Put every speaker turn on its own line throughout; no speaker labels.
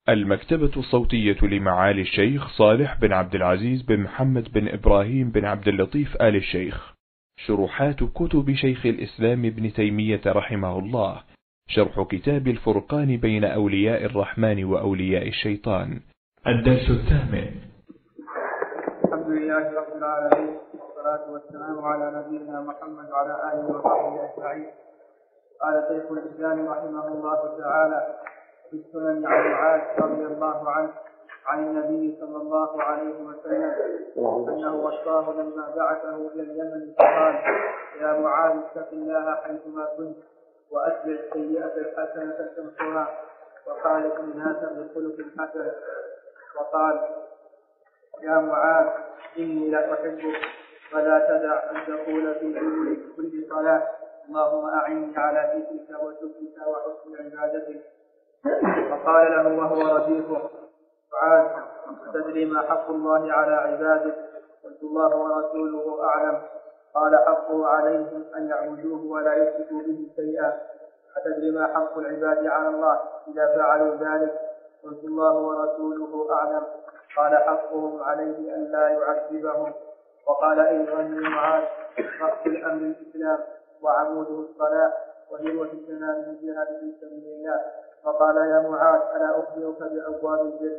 المكتبة الصوتية لمعالي الشيخ صالح بن عبد العزيز بن محمد بن إبراهيم بن عبد اللطيف آل الشيخ. شروحات كتب شيخ الإسلام ابن تيمية رحمه الله. شرح كتاب الفرقان بين أولياء الرحمن وأولياء الشيطان. الدرس الثامن.
الحمد لله رب العالمين، والصلاة والسلام على نبينا محمد وعلى آله وصحبه أجمعين. قال شيخ الإسلام رحمه الله تعالى في السنن عن معاذ رضي الله عنه عن النبي صلى الله عليه وسلم أنه وصاه لما بعثه إلى اليمن فقال: يا معاذ اتق الله حيثما كنت وأتبع السيئة الحسنة تمحها وخالق الناس بالخلق الحسن. وقال: يا معاذ إني لأحبك فلا تدع أن تقول في كل صلاة اللهم أعني على ذكرك وشكرك وحسن عبادتك. فقال له وهو رفيقه: معاذ تدري ما حق الله على عباده؟ قلت: الله ورسوله أعلم. قال: حقه عليهم أن يعبدوه ولا يشركوا به شيئا. أتدري ما حق العباد على الله إذا فعلوا ذلك؟ قلت: الله ورسوله أعلم. قال: حقهم عليه أن لا يعذبهم. وقال أيضا لمعاذ: رأس الأمر الإسلام وعموده الصلاة وذروة سنامه الجهاد في سبيل الله. فقال: يا معاذ ألا أخبرك بأبواب البر؟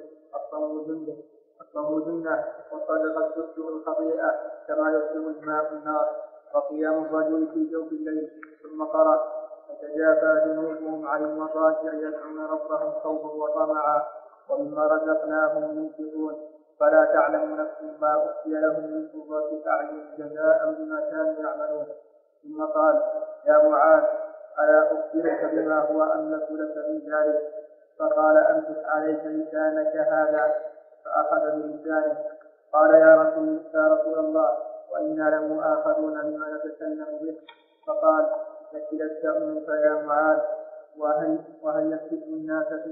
الصوم جنة، والصدقة تسلق الخطيئة كما يسلق الماء النار، وقيام الرجل في جوف الليل. ثم قرأ: فتجافى جنوبهم عن المضاجع يدعون ربهم خوفا وطمعا ومما رزقناهم ينفقون فلا تعلم نفس ما أخفي لهم من قرة أعين جزاء بما كانوا يعملون. ثم قال: يا معاذ ألا أخبرك بما هو أملك لك من ذلك؟ فقال: أمسك عليك لسانك هذا. فأخذ بلسانه. قال: يا رسول الله وإنا لمؤاخذون بما نتكلم به. فقال: ثكلتك أمك يا معاذ. وهل يكب الناس في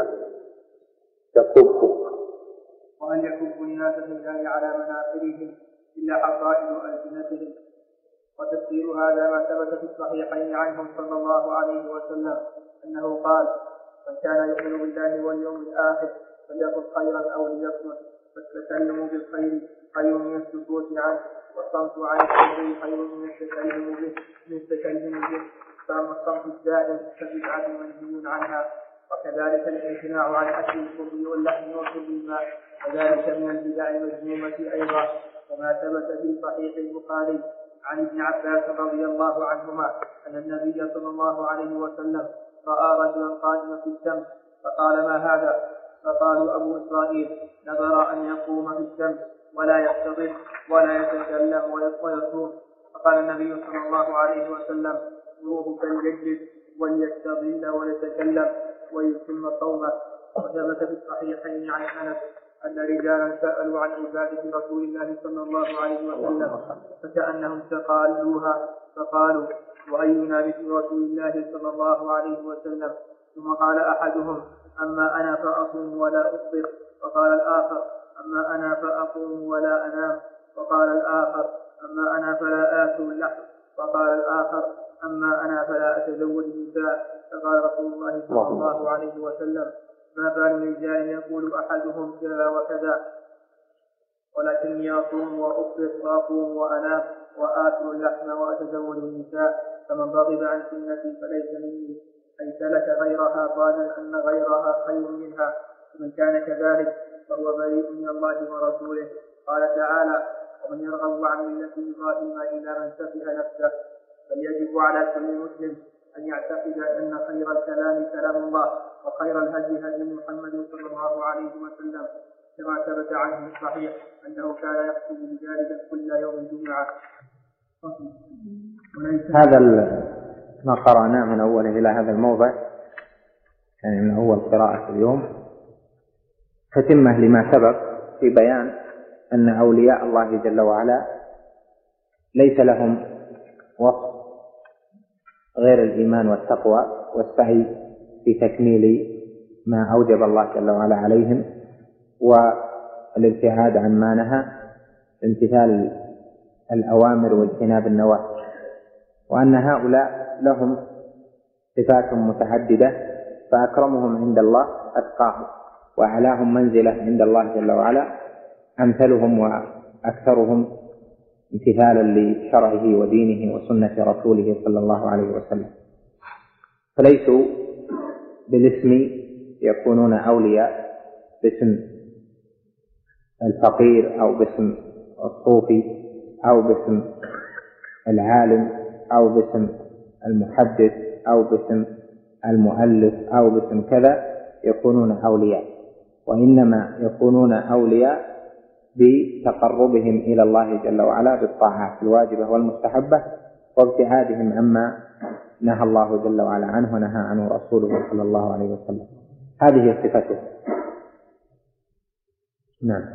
الله على مناخرهم إلا حصائد ألسنتهم؟ وتفسير هذا ما ثبت في الصحيحين عنه صلى الله عليه وسلم أنه قال: من كان يؤمن بالله واليوم الآخر فليقل خيرا أو ليصمت. فالتكلم بالخير خير من السكوت عنه، والصمت عن الشر خير من التكلم به. فأما الصمت الدائم فبدعة منهي عنها. وكذلك الامتناع عن أكل الخبز واللحم وشرب الماء، وذلك من البدع المذمومة أيضا. وما ثبت في صحيح البخاري عن ابن عباس رضي الله عنهما أن النبي صلى الله عليه وسلم رأى رجلا قائما في الشمس فقال: ما هذا؟ فقالوا: أبو إسرائيل نذر أن يقوم في الشمس ولا يستظل ولا يتكلم ويصوم. فقال النبي صلى الله عليه وسلم: مروه فليجلس وليستظل وليتكلم ويتم صومه. وثبت في الصحيحين عن أنس أن رجالا سألوا عن عبادة رسول الله صلى الله عليه وسلم فكأنهم تقالوها، فقالوا: وأينا مثل رسول الله صلى الله عليه وسلم؟ ثم قال أحدهم: أما أنا فأصوم ولا أفطر. وقال الآخر: أما أنا فأقوم ولا أنام. وقال الآخر: أما أنا فلا آكل اللحم. وقال الآخر: أما أنا فلا أتزوج النساء. فقال رسول الله صلى الله عليه وسلم: ما بال رجال يقول أحدهم كذا وكذا، ولكني أصوم وأفطر وأقوم وأنام وآكل اللحم وأتزوج النساء، فمن رغب عن سنتي فليس مني. أي سلك غيرها ظانا أن غيرها خير منها، فمن كان كذلك فهو بريء من الله ورسوله. قال تعالى: ومن يرغب عن ملة إبراهيم إلا من سفه نفسه. فليجب على كل مسلم أن يعتقد أن خير الكلام كلام الله، وخير الهدي هدي محمد صلى الله عليه وسلم، كما ثبت عنه الصحيح أنه كان يخطب بذلك كل يوم جمعة.
هذا ما قرأناه من أوله إلى هذا الموضع، يعني من أول قراءة اليوم، فتمة لما سبق في بيان أن أولياء الله جل وعلا ليس لهم وصف غير الإيمان والتقوى والسعي في تكميل ما أوجب الله جل وعلا عليهم، والابتعاد عن ما نهى، امتثال الأوامر واجتناب النواهي، وأن هؤلاء لهم صفات متعددة، فأكرمهم عند الله أتقاهم، وأعلاهم منزلة عند الله جل وعلا أمثلهم وأكثرهم امتثالا لشرعه ودينه وسنة رسوله صلى الله عليه وسلم، فليسوا بالاسم يكونون أولياء باسم الفقير أو باسم الصوفي أو باسم العالم أو باسم المحدث أو باسم المؤلف أو باسم كذا يكونون أولياء، وإنما يكونون أولياء بتقربهم إلى الله جل وعلا بالطاعات الواجبة والمستحبة وابتعادهم عما نهى الله جل وعلا عنه ونهى عنه رسوله صلى الله عليه وسلم. هذه صفته. نعم.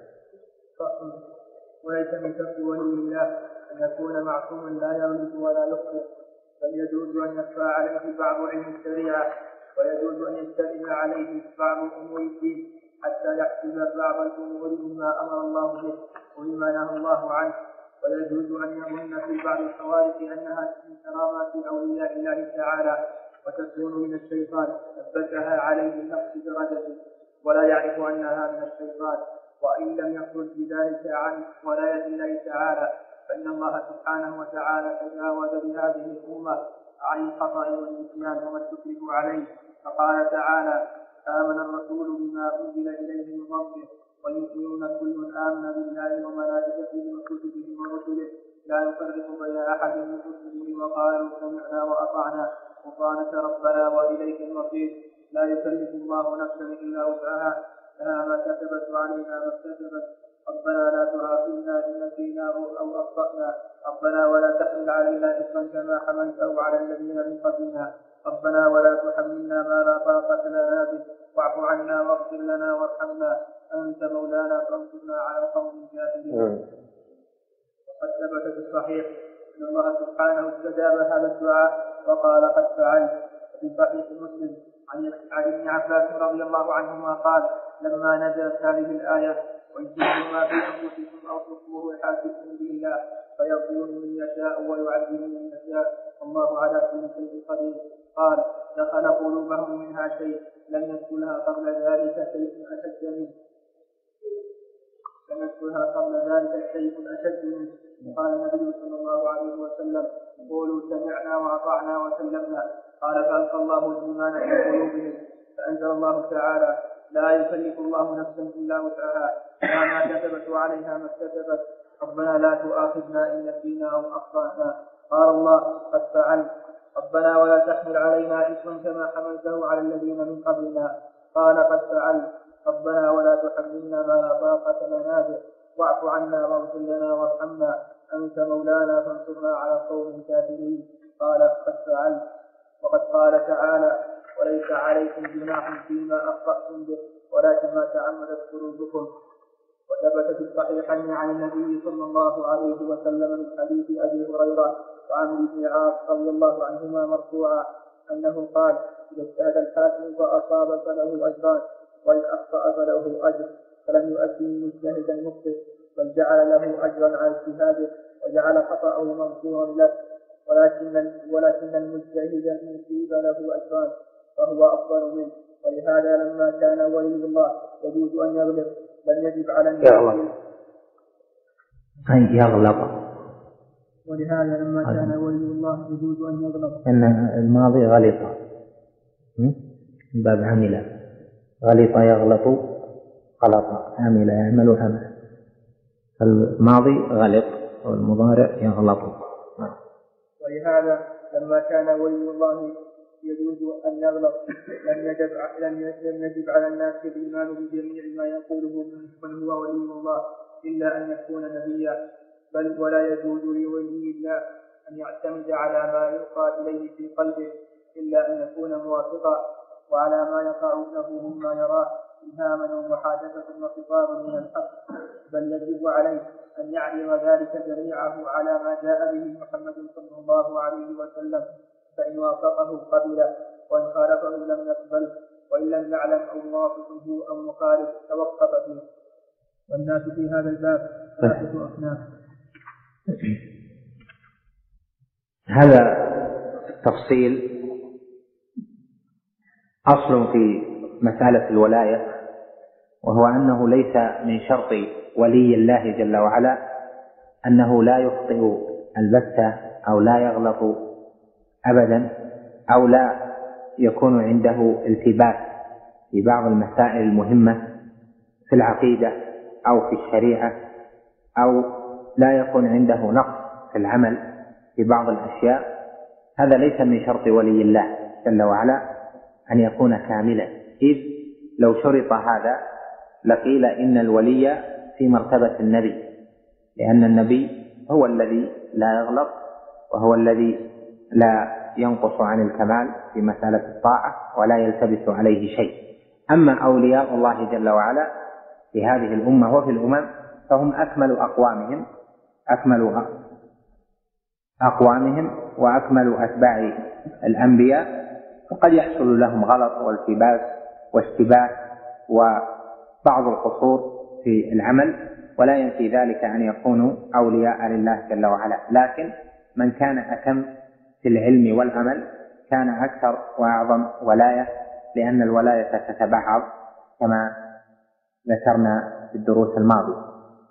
وليس من شرط ولي الله أن يكون معصوما لا يغلط ولا يخطئ، بل يجوز أن يخفى عليه بعض علم الشريعة، ويجوز أن يستدل عليه بعض أمور الدين حتى يحسب بعض الأمور مما أمر الله به ومما نهى الله عنه، ويجوز أن يظن في بعض الخوارق أنها من كرامات أولياء الله تعالى وتكون من الشيطان ثبتها عليه نفس درجته، ولا يعرف أنها من الشيطان، وإن لم يخرج بذلك عن ولاية الله تعالى فإن الله سبحانه وتعالى تجاوز بهذه الأمة عن الخطأ والنسيان وما استكرهوا عليه، فقال تعالى: آمن الرسول بما أنزل إليه من ربه والمؤمنون كل آمن بالله وملائكته وكتبه ورسله لا يفرق بين أحد من رسله وقالوا سمعنا وأطعنا غفرانك ربنا وإليك المصير. لا يكلف الله نفسا إلا وسعها لها ما كسبت وعليها ما اكتسبت. ربنا لا تؤاخذنا إن نسينا أو أخطأنا، ربنا ولا تحمل علينا إصرا كما حملته على الذين من قبلنا، ربنا ولا تحملنا ما لا طاقة لنا به واعف عنا واغفر لنا وارحمنا أنت مولانا فانصرنا على القوم الكافرين. وقد ثبت في الصحيح أن الله سبحانه استجاب هذا الدعاء وقال: قد فعلت. في صحيح مسلم عن ابن عباس رضي الله عنهما قال: لما نزلت هذه الآية: وإن تبدوا ما في أنفسكم أو تخفوه يحاسبكم به الله فيغفر من يشاء ويعذب من يشاء والله على كل شيء قدير، قال: دخل قلوبهم منها شيء لم يدخلها قبل ذلك شيء أشد منه. قال النبي صلى الله عليه وسلم: قولوا سمعنا وأطعنا وسلمنا. قال: فألقى الله الإيمان في قلوبهم، فأنزل الله تعالى: لا يكلف الله نفسا إلا وسعها لها ما كسبت وعليها ما اكتسبت، ربنا لا تؤاخذنا إن نسينا أو أخطأنا. قال الله: قد فعلت. ربنا ولا تحمل علينا إثما كما حملته على الذين من قبلنا. قال: قد فعلت. ربنا ولا تحملنا ما لا طاقة لنا به واعف عنا واغفر لنا وارحمنا أنت مولانا فانصرنا على القوم الكافرين. قال: قد فعلت. وقد قال تعالى: وليس عليكم جناح فيما أخطأتم به ولكن ما تعمدت قلوبكم. وثبت في الصحيحين عن النبي صلى الله عليه وسلم من حديث أبي هريرة وعن ابن عاص رضي الله عنهما مرفوعا أنه قال: إذا اجتهد الحاكم فأصاب فله أجران وإن أخطأ فله أجر، فلم يؤدي المجتهد المخطئ بل جعل له أجرا على اجتهاده وجعل خطأه مغفورا له، ولكن المجتهد إن يصيب له أجران فهو أفضل منه. ولهذا لما كان ولي الله يجوز أن يغلط لم يجب على الناس ولهذا لما كان ولي الله يجوز أن يغلط
أن الماضي غلط باب عمل غلط يغلط غلط عمل يعمل عمل، الماضي غلط والمضارع يغلط.
ولهذا لما كان ولي الله يجوز أن يغلط لم يجب على الناس الإيمان بجميع ما يقوله من هو ولي الله إلا أن يكون نبيا، بل ولا يجوز لولي الله أن يعتمد على ما يلقى إليه في قلبه إلا أن يكون موافقا وعلى ما يقع له مما يراه إلهاما ومحادثة وخطابا من الحق، بل يجب عليه أن يعلم ذلك جميعه على ما جاء به محمد صلى الله عليه وسلم، فإن وافقه قبله وإن خالفه لم يقبله، وإن لم يعلم أو موافقه أو مخالف توقف فيه. والناس في هذا الباب ثلاثة أصناف.
هذا التفصيل أصل في مسألة الولاية وهو أنه ليس من شرط ولي الله جل وعلا أنه لا يخطئ البتة أو لا يغلط أبدا أو لا يكون عنده التباس في بعض المسائل المهمة في العقيدة أو في الشريعة، أو لا يكون عنده نقص في العمل في بعض الأشياء. هذا ليس من شرط ولي الله جل وعلا أن يكون كاملا، إذ لو شرط هذا لقيل إن الولي في مرتبة النبي، لأن النبي هو الذي لا يغلط وهو الذي لا ينقص عن الكمال في مسألة الطاعة ولا يلتبس عليه شيء. أما أولياء الله جل وعلا في هذه الأمة وفي الأمم فهم أقوامهم وأكمل أتباع الأنبياء، وقد يحصل لهم غلط والتباس واشتباه وبعض القصور في العمل، ولا ينفي ذلك أن يكونوا أولياء لله جل وعلا. لكن من كان أتم في العلم والعمل كان أكثر وأعظم ولاية، لأن الولاية تتبعض كما ذكرنا في الدروس الماضية.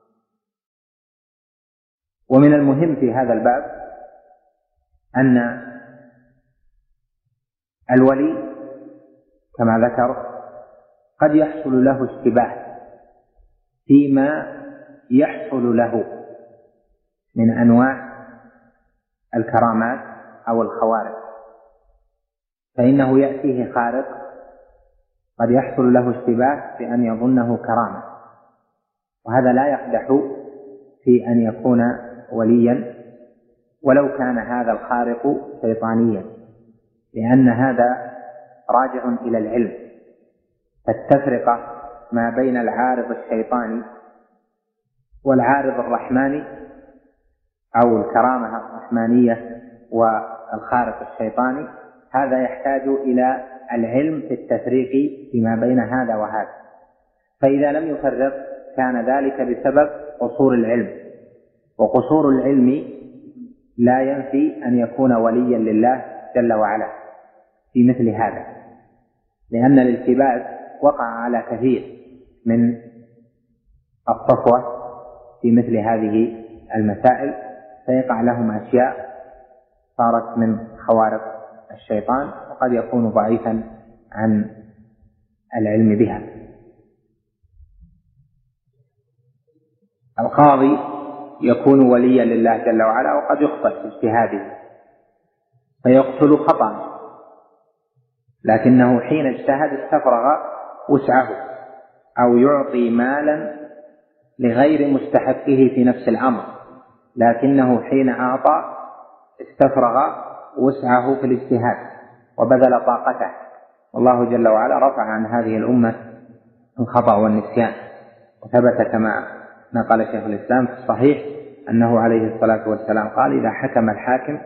ومن المهم في هذا الباب أن الولي كما ذكر قد يحصل له اشتباه فيما يحصل له من أنواع الكرامات أو الخوارق، فإنه يأتيه خارق قد يحصل له اشتباه في أن يظنه كرامة، وهذا لا يقدح في أن يكون وليا ولو كان هذا الخارق شيطانيا، لأن هذا راجع إلى العلم. فالتفرقة ما بين العارض الشيطاني والعارض الرحماني أو الكرامة الرحمانية والخارق الشيطاني، هذا يحتاج إلى العلم في التفريق فيما بين هذا وهذا، فإذا لم يفرق كان ذلك بسبب قصور العلم، وقصور العلم لا ينفي أن يكون وليا لله جل وعلا في مثل هذا، لأن الالتباس وقع على كثير من الصفوة في مثل هذه المسائل، فيقع لهم أشياء صارت من خوارق الشيطان، وقد يكون ضعيفا عن العلم بها. القاضي يكون وليا لله جل وعلا وقد يخطئ في اجتهاده فيقتل خطأ، لكنه حين اجتهد استفرغ وسعه، أو يعطي مالا لغير مستحقه في نفس الأمر، لكنه حين أعطى استفرغ وسعه في الاجتهاد وبذل طاقته، والله جل وعلا رفع عن هذه الأمة الخطأ والنسيان. وثبت كما نقل شيخ الإسلام في الصحيح أنه عليه الصلاة والسلام قال: إذا حكم الحاكم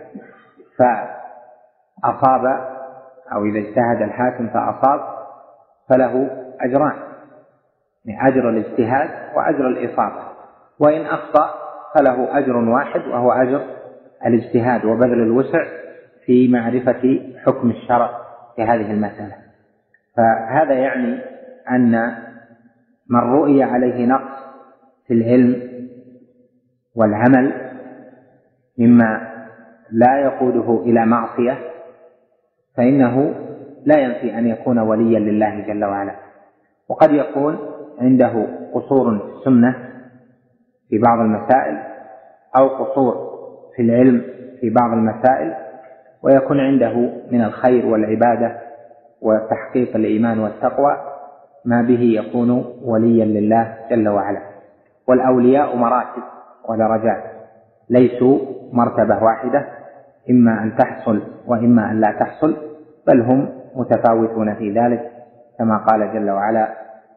فأصاب، أو إذا اجتهد الحاكم فأصاب فله أجران، أجر الاجتهاد وأجر الإصابة، وإن أخطأ فله أجر واحد وهو أجر الاجتهاد وبذل الوسع في معرفة حكم الشرع في هذه المسألة. فهذا يعني أن من رؤي عليه نقص في العلم والعمل مما لا يقوده إلى معصية فإنه لا ينفي أن يكون وليا لله جل وعلا. وقد يكون عنده قصور في السنة في بعض المسائل، أو قصور في العلم في بعض المسائل، ويكون عنده من الخير والعبادة وتحقيق الإيمان والتقوى ما به يكون وليا لله جل وعلا. والأولياء مراتب ودرجات، ليسوا مرتبة واحدة، إما أن تحصل وإما أن لا تحصل، بل هم متفاوتون في ذلك، كما قال جل وعلا: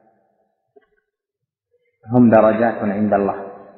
هم درجات عند الله.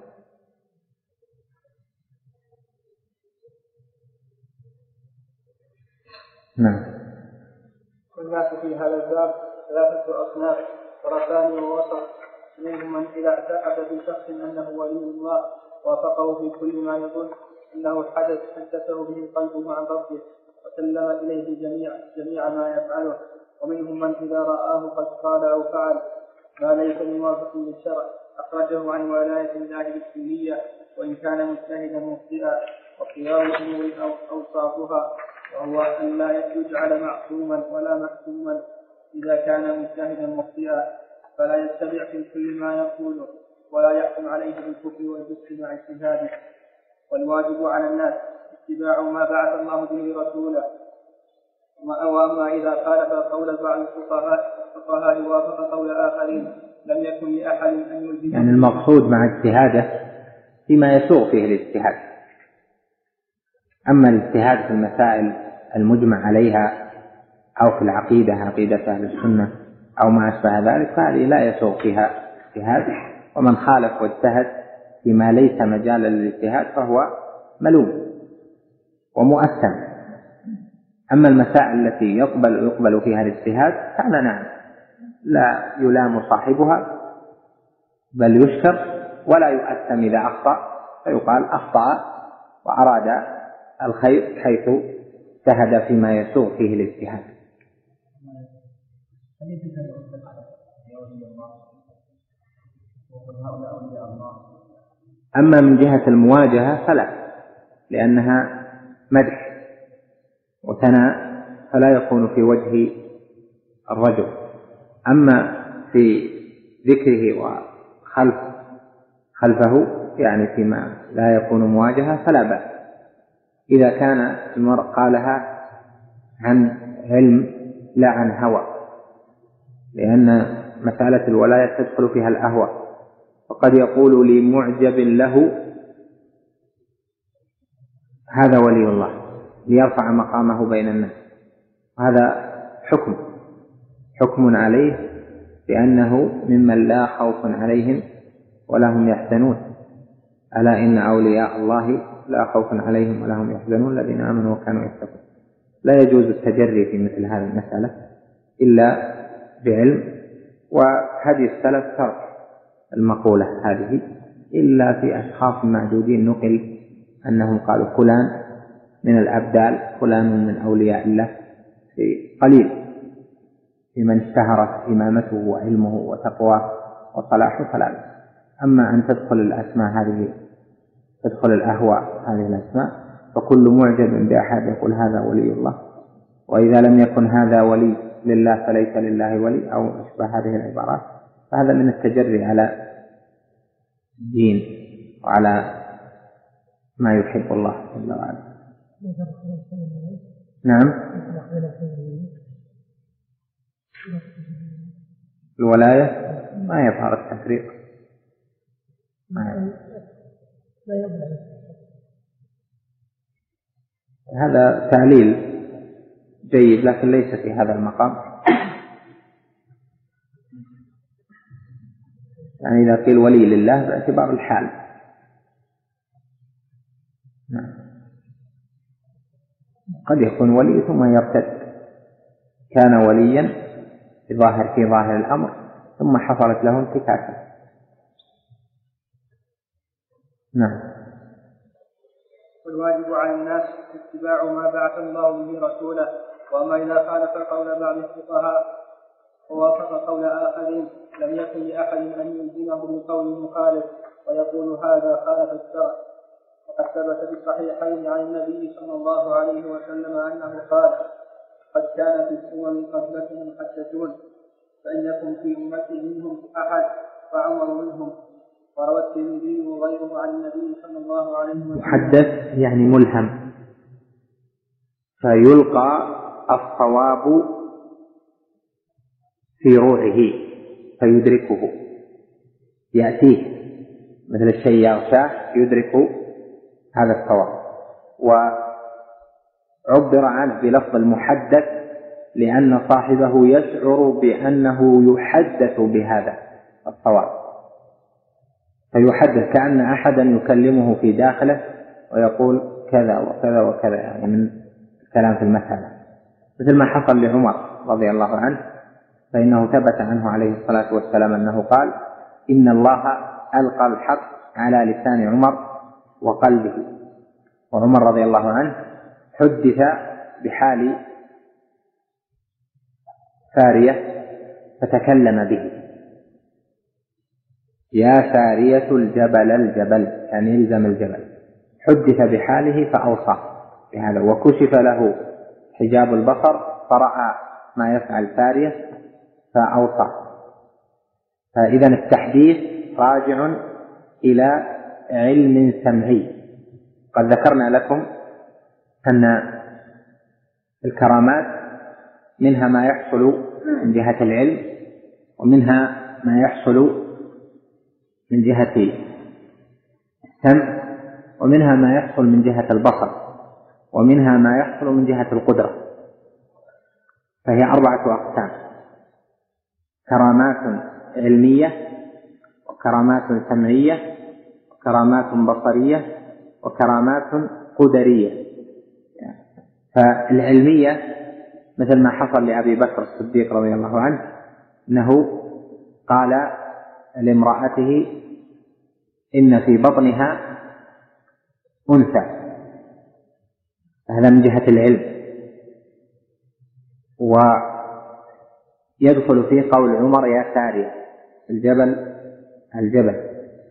نعم.
والناس في هذا الباب ثلاثة أصناف: طرفان ووسط، منهم من إذا اعتقد في شخص أنه ولي الله وافقه في كل ما يظن أنه حدثه به قلبه عن ربه وسلم إليه جميع ما يفعله، ومنهم من إذا رآه قد قال أو فعل ما ليس بموافق للشرع أخرجه عن ولاية الله بالكلية وإن كان مجتهدا مخطئا. وخيار الأمور أوصافها وهو أن لا يجعل معصوما ولا محكوما إذا كان مجتهدا مخطئا فلا يتبع في كل ما يقوله ولا يحكم عليه بالكفر والفسق مع اجتهاده. والواجب على الناس اتباع ما بعث الله به رسوله. وأما إذا خالف قول بعض الفقهاء وافق قول آخرين لم يكن لأحد أن يلزم.
يعني المقصود مع اجتهاده فيما يسوغ فيه الاجتهاد. أما الاجتهاد في المسائل المجمع عليها أو في العقيدة عقيدة أهل السنة أو ما أشبه ذلك فهذه لا يسوغ فيها اجتهاد. ومن خالف واجتهد فيما ليس مجالا للاجتهاد فهو ملوم ومؤثم. أما المسائل التي يقبل فيها الاجتهاد فعلا نعم لا يلام صاحبها بل يشكر ولا يؤثم إذا أخطأ فيقال أخطأ وأراد الخير حيث اجتهد فيما يسوغ فيه الاجتهاد. أما من جهة المواجهة فلا، لأنها مدح وثناء فلا يكون في وجه الرجل. أما في ذكره وخلفه يعني فيما لا يكون مواجهة فلا بأس إذا كان المرء قالها عن علم لا عن هوى، لأن مسألة الولاية تدخل فيها الأهوى. وقد يقول لي معجب له هذا ولي الله ليرفع مقامه بين الناس، وهذا حكم عليه بأنه ممن لا خوف عليهم ولا هم يحزنون. ألا إن أولياء الله لا خوف عليهم ولا هم يحزنون الذين آمنوا وكانوا يتقون. لا يجوز التجري في مثل هذه المسألة إلا بعلم. وهدي السلف ترك المقولة هذه إلا في أشخاص معدودين نقل أنهم قالوا فلان من الأبدال فلان من أولياء الله، في قليل في من اشتهرت إمامته وعلمه وتقواه وصلاحه فلا. أما أن تدخل الأسماء هذه تدخل الأهواء هذه الأسماء فكل معجب بأحد يقول هذا ولي الله، وإذا لم يكن هذا ولي لله فليس لله ولي أو أشبه هذه العبارات، فهذا من التجري على الدين وعلى ما يحب الله جل وعلا. نعم الولاية ما يظهر التفريق هذا تعليل جيد لكن ليس في هذا المقام. يعني إذا قيل ولي لله باعتبار الحال. نعم. قد يكون ولي ثم يرتد، كان وليا في ظاهر الأمر ثم حصلت له انتكاسة. نعم.
والواجب على الناس اتباع ما بعث الله به رسوله. وأما إذا خالف قول بعض الفقهاء ووافق قول آخرين لم يكن لأحد أن يلزمه بقول مخالف ويقول هذا خالف الشرع. وقد ثبت في الصحيحين عن النبي صلى الله عليه وسلم أنه قال قد كان في الأمم قبلكم محدثون فإن يكن في أمتي منهم أحد فعمر منهم. وروى الترمذي وغيره عن النبي صلى الله عليه وسلم.
محدث يعني ملهم، فيلقى الصواب في روعه فيدركه، يأتيه مثل الشيء يغشاه يدرك هذا الصواب. وعبر عنه بلفظ المحدث لأن صاحبه يشعر بأنه يحدث بهذا الصواب، فيحدث كأن أحدا يكلمه في داخله ويقول كذا وكذا وكذا، يعني من الكلام في المسألة، مثل ما حصل لعمر رضي الله عنه، فإنه ثبت عنه عليه الصلاة والسلام أنه قال إن الله ألقى الحق على لسان عمر وقلبه. وعمر رضي الله عنه حدث بحال سارية فتكلم به، يا سارية الجبل الجبل، يعني يلزم الجبل. حدث بحاله فأوصى بهذا، وكشف له حجاب البصر فرأى ما يفعل سارية فأوصى. فإذا التحديث راجع إلى علم سمعي. قد ذكرنا لكم أن الكرامات منها ما يحصل من جهة العلم، ومنها ما يحصل من جهة السمع، ومنها ما يحصل من جهة البصر، ومنها ما يحصل من جهة القدرة. فهي 4 أقسام: كرامات علمية، وكرامات سمعية، وكرامات بصرية، وكرامات قدرية. فالعلمية مثل ما حصل لأبي بكر الصديق رضي الله عنه، أنه قال لامرأته إن في بطنها أنثى، هذا من جهة العلم. ويدخل في قول عمر يا سارية الجبل الجبل.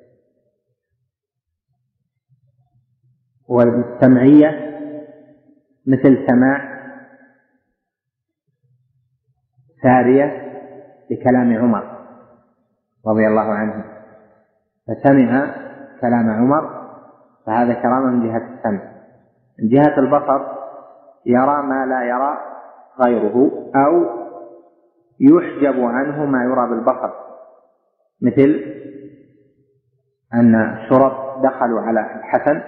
والسمعية مثل سماع سارية لكلام عمر رضي الله عنه، فسمع كلام عمر، فهذا كرامة من جهة السمع. من جهة البصر يرى ما لا يرى غيره، أو يحجب عنه ما يرى بالبصر، مثل أن الشرط دخلوا على الحسن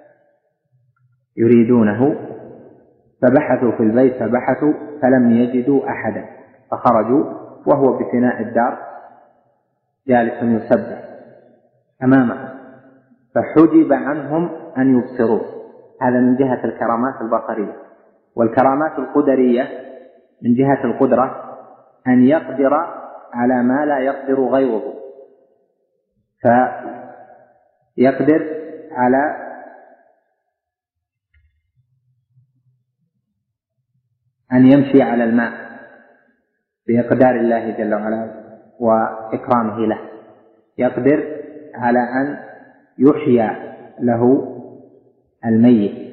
يريدونه فبحثوا في البيت فبحثوا فلم يجدوا أحدا، فخرجوا وهو بفناء الدار جالس يسبح أمامه، فحجب عنهم أن يبصروه. هذا من جهة الكرامات البصرية. والكرامات القدرية من جهة القدرة أن يقدر على ما لا يقدر غيره، فيقدر على أن يمشي على الماء بإقدار الله جل وعلا وإكرامه له، يقدر على أن يحيى له الميت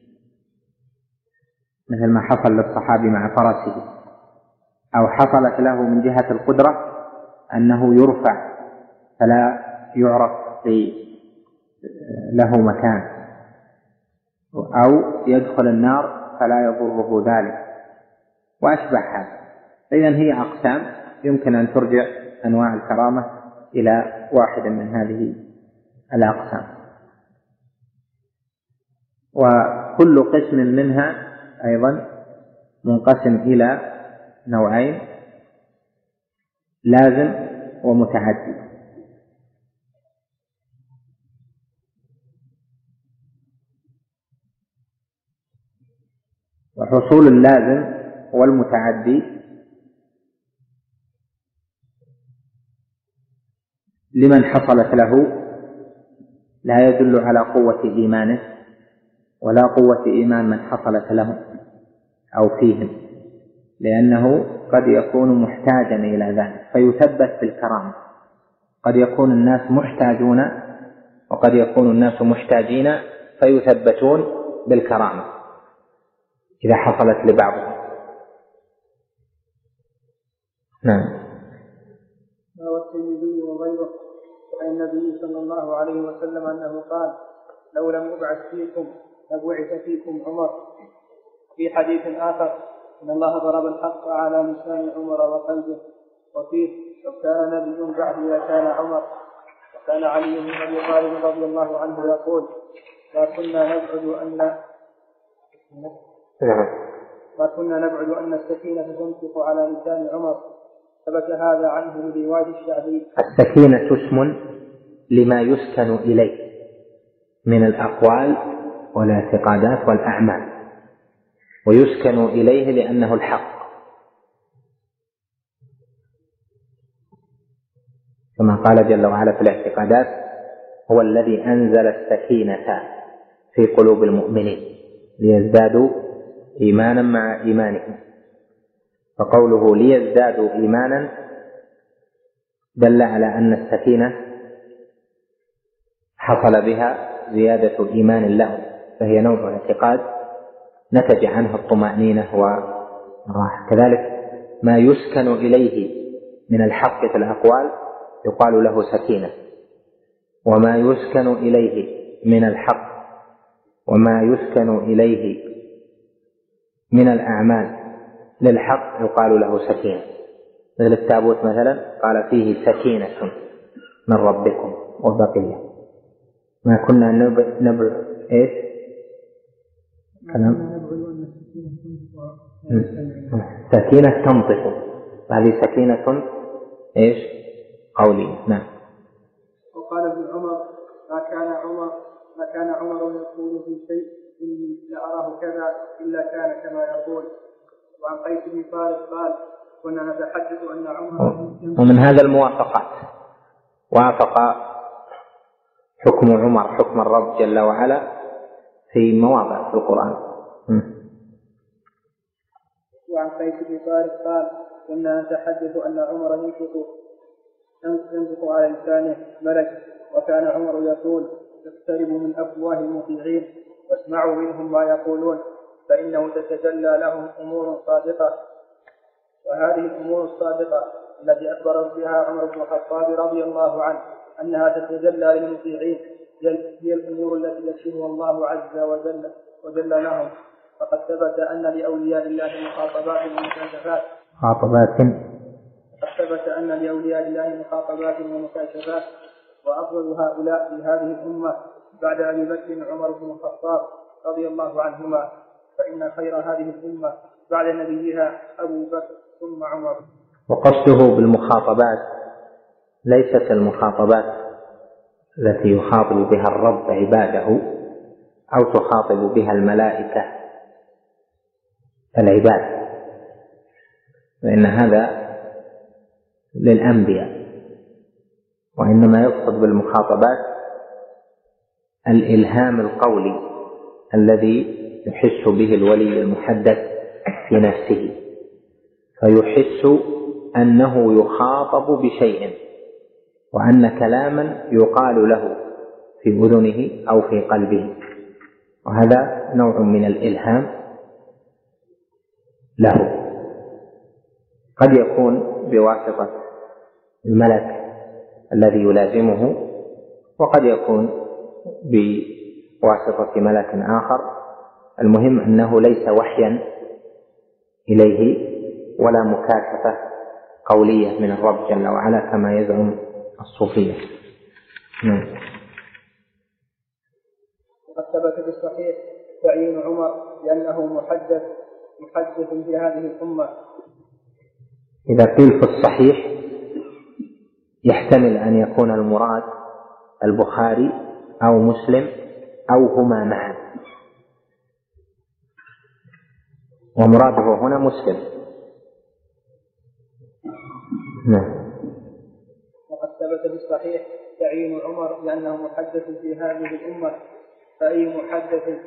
مثل ما حصل للصحابي مع فرسه، أو حصلت له من جهة القدرة أنه يرفع فلا يعرف له مكان، أو يدخل النار فلا يضره ذلك وأشبه هذا. إذن هي أقسام يمكن أن ترجع أنواع الكرامة إلى واحد من هذه الأقسام، وكل قسم منها أيضا منقسم إلى نوعين: لازم ومتعدي. وحصول اللازم والمتعدي لمن حصلت له لا يدل على قوة إيمانه ولا قوة إيمان من حصلت له أو فيهم، لأنه قد يكون محتاجا إلى ذلك فيثبت بالكرامة. قد يكون الناس محتاجون وقد يكون الناس محتاجين فيثبتون بالكرامة إذا حصلت لبعضهم. نعم.
روى الترمذي وغيره عن النبي صلى الله عليه وسلم أنه قال: لو لم يبعث فيكم لبعث فيكم عمر. في حديث آخر: إن الله ضرب الحق على لسان عمر وقلبه. وفيه: لو كان نبي بعد لكان عمر. وكان علي بن أبي طالب رضي الله عنه يقول: ما كنا نبعد أن السكينة تنطق على لسان عمر. ثبت هذا عنه برواية الشعبي.
السكينة اسم لما يسكن إليه من الأقوال والاعتقادات والأعمال، ويسكن إليه لأنه الحق، كما قال جل وعلا في الاعتقادات: هو الذي أنزل السكينة في قلوب المؤمنين ليزدادوا إيمانا مع إيمانهم. فقوله ليزدادوا إيمانا دل على أن السكينة حصل بها زيادة إيمان لهم، فهي نوع اعتقاد نتج عنه الطمأنينة والراحة. كذلك ما يسكن إليه من الحق في الأقوال يقال له سكينة، وما يسكن إليه من الحق وما يسكن إليه من الأعمال للحق يقال له سكينة. مثل التابوت مثلا قال فيه سكينة من ربكم وبقية ما كنا نبغي إيش كلام سكينة تنطق، هذه سكينة إيش قولية. نعم.
وقال ابن عمر ما كان عمر يقول في شيء إني لأراه كذا إلا كان كما يقول. وعن قيس بن فارس قال كنا نتحدث أن عمر.
ومن هذا الموافقات وافق حكم عمر حكم الرب جل وعلا في مواضع في القرآن.
وعن قيس بن فارس قال كنا نتحدث أن عمر ينطق على لسانه ملك، وكان عمر يقول اقتربوا من أفواه المطيعين واسمعوا منهم ما يقولون فإنه تتجلى لهم أمور صادقة. وهذه الأمور الصادقة التي أخبر بها عمر بن الخطاب رضي الله عنه أنها تتجلى للمطيعين هي الأمور التي يكشفها الله عز وجل لهم. فقد ثبت أن لأولياء الله مخاطبات ومكاشفات وأفضل هؤلاء في هذه الأمة بعد أبي بكر عمر بن الخطاب رضي الله عنهما، فإن خير هذه الأمة بعد نبيها أبو بكر ثم عمر.
وقصده بالمخاطبات ليست المخاطبات التي يخاطب بها الرب عباده أو تخاطب بها الملائكة العباد، فإن هذا للأنبياء، وإنما يقصد بالمخاطبات الإلهام القولي الذي يحس به الولي المحدث في نفسه، فيحس أنه يخاطب بشيء وأن كلاما يقال له في أذنه أو في قلبه، وهذا نوع من الإلهام له. قد يكون بواسطة الملك الذي يلازمه، وقد يكون بواسطة ملك آخر. المهم أنه ليس وحيا إليه ولا مكاشفة قولية من الرب جل وعلا كما يزعم الصوفية.
وقد ثبت في الصحيح تعيين عمر لأنه محدث في هذه الأمة.
إذا قيل في الصحيح يحتمل أن يكون المراد البخاري أو مسلم أو هما معا، ومراده هنا مسلم.
وقد ثبت في الصحيح تعيين عمر لأنه محدث في هذه الأمة، فأي محدث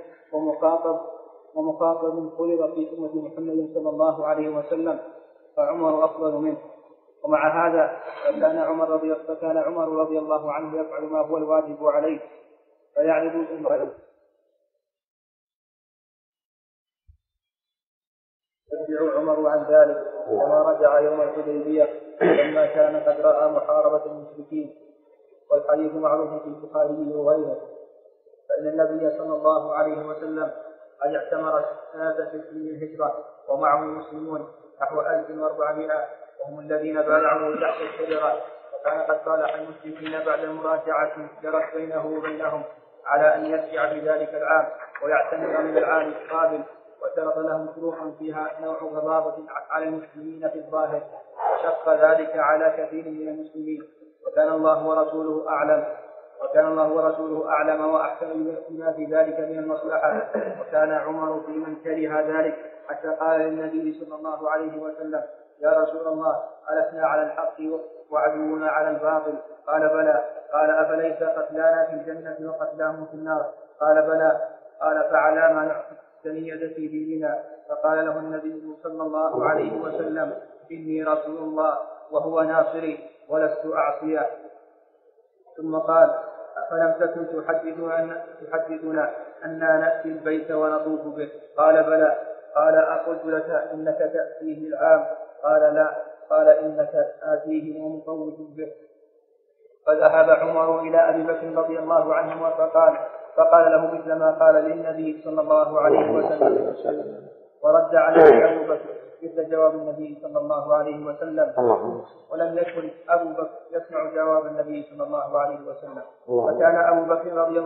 ومخاطب فرض في أمة محمد صلى الله عليه وسلم فعمر أفضل منه. ومع هذا فكان عمر رضي الله عنه يفعل ما هو الواجب عليه فيعرض الأمر. يرجع عمر عن ذلك كما رجع يوم الحديبية لما كان قد رأى محاربة المشركين، والحديث معروف في البخاري وغيره. فإن النبي صلى الله عليه وسلم قد اعتمر سنة 6 من الهجرة ومعه المسلمون نحو 1400، وهم الذين بايعوا تحت الشجرة، وكان قد صالح المشركين بعد المراجعة جرت بينه وبينهم على أن يرجع في ذلك العام ويعتمر من العام القابل، وشرط لهم شروطا فيها نوع غضاضة على المسلمين في الظاهر، وشق ذلك على كثير من المسلمين، وكان الله ورسوله أعلم وأحسن بما في ذلك من المصلحة. وكان عمر في من كره ذلك حتى قال للنبي صلى الله عليه وسلم: يا رسول الله، ألسنا على الحق وعدونا على الباطل؟ قال: بلى. قال: أفليس قتلانا في الجنة وقتلاهم في النار؟ قال: بلى. قال: فعلى ما نعطي الثنية في ديننا؟ فقال له النبي صلى الله عليه وسلم: إني رسول الله وهو ناصري ولست أعصيه. ثم قال: أفلم تكن تحدثنا أننا نأتي البيت ونطوف به؟ قال بلى. قال أقلت لك إنك تأتيه العام؟ قال لا. قال إنك آتيه ومطوف به. فذهب عمر إلى أبي بكر رضي الله عنه فقال له مثل ما قال للنبي صلى الله عليه وسلم، ورد عليه أبو بكر مثل جواب النبي صلى الله عليه وسلم، ولم يكن أبو بكر يسمع جواب النبي صلى الله عليه وسلم. فكان أبو بكر رضي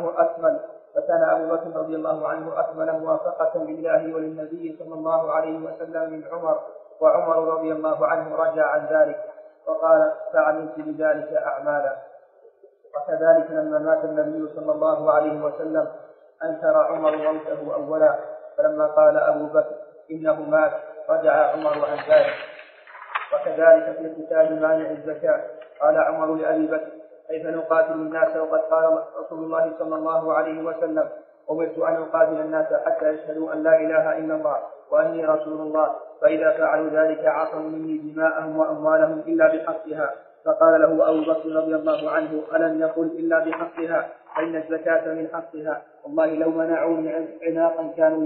الله عنه أكمل موافقة لله وللنبي صلى الله عليه وسلم من عمر. وعمر رضي الله عنه رجع عن ذلك وقال فعملت بذلك أعمالا. وكذلك لما مات النبي صلى الله عليه وسلم أنكر عمر موته أولا، فلما قال أبو بكر إنه مات رجع عمر عن ذلك. وكذلك في قتال مانع الزكاة قال عمر لأبي بكر كيف نقاتل الناس وقد قال رسول الله صلى الله عليه وسلم أمرت أن أقاتل الناس حتى يشهدوا أن لا إله إلا الله وأني رسول الله، فإذا فعلوا ذلك عصموا مني دماءهم وأموالهم إلا بحقها. فقال له أبو بكر رضي الله عنه ألم يقل إلا بحقها؟ فإن الزكاة من حقها. والله لو منعوني عناقا كانوا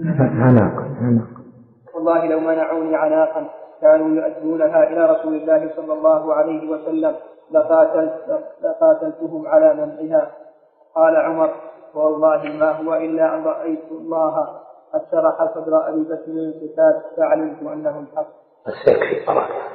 يؤدونها إلى رسول الله صلى الله عليه وسلم لقاتلتهم على منعها. قال عمر والله ما هو إلا أن رأيت الله قد شرح صدر أبي بكر للقتال فعلمت أنه الحق.